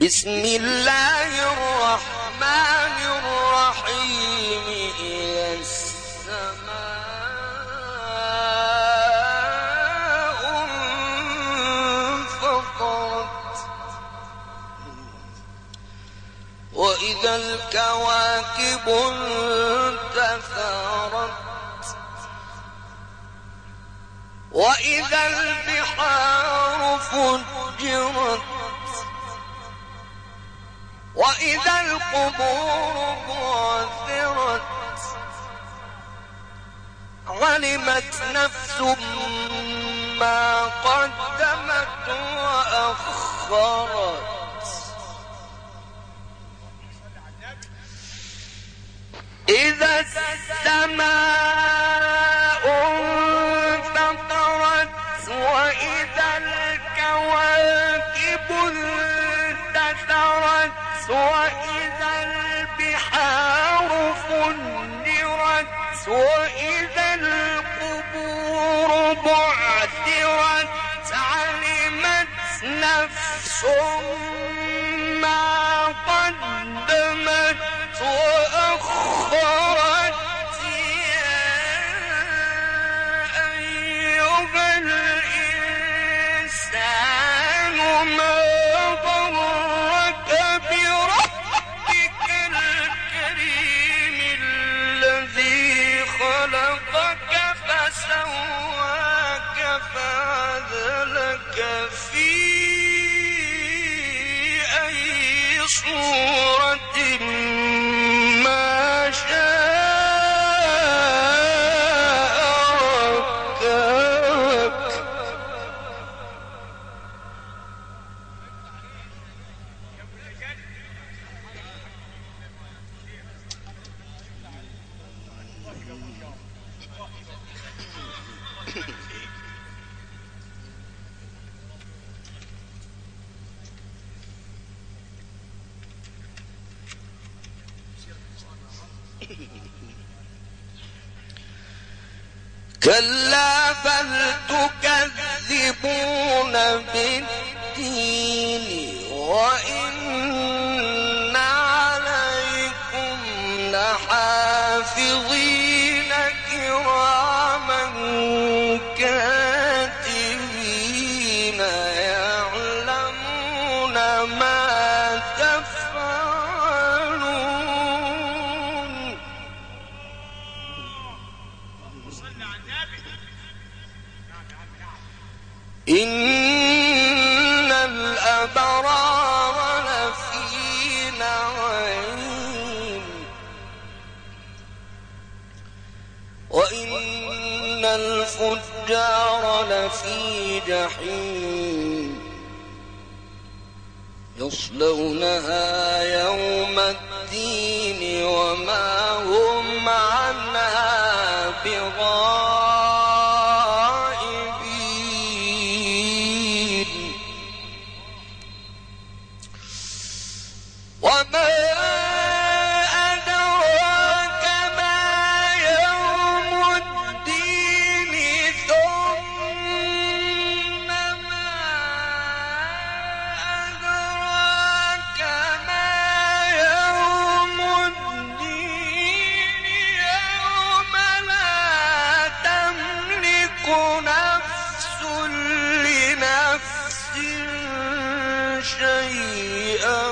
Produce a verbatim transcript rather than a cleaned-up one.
بسم الله الرحمن الرحيم إذا السماء انفطرت وإذا الكواكب انتثرت وإذا البحار فجرت وإذا القبور بعثرت علمت نفس ما قدمت وأخرت إذا السماء انفطرت وإذا الكواكب انتثرت وإذا البحار فجرت وإذا القبور بعثرت علمت نفس ما قدمت وأخرت يا أيها الإنسان ما غرك بربك الكريم الذي خلقك فسواك فعدلك في أي صورة ما شاء ركبك كلا بل تكذبون بالدين وإن عليكم لحافظين كراما كاتبين يعلمون ما تفعلون إن الأبرار لفي نعيم وإن الفجار لفي جحيم يصلونها يوم الدين وما هم عنها بغائبين وما أدراك ما يوم الدين ثم ما أدراك ما يوم الدين يوم لا تملك نفس لنفس شيئا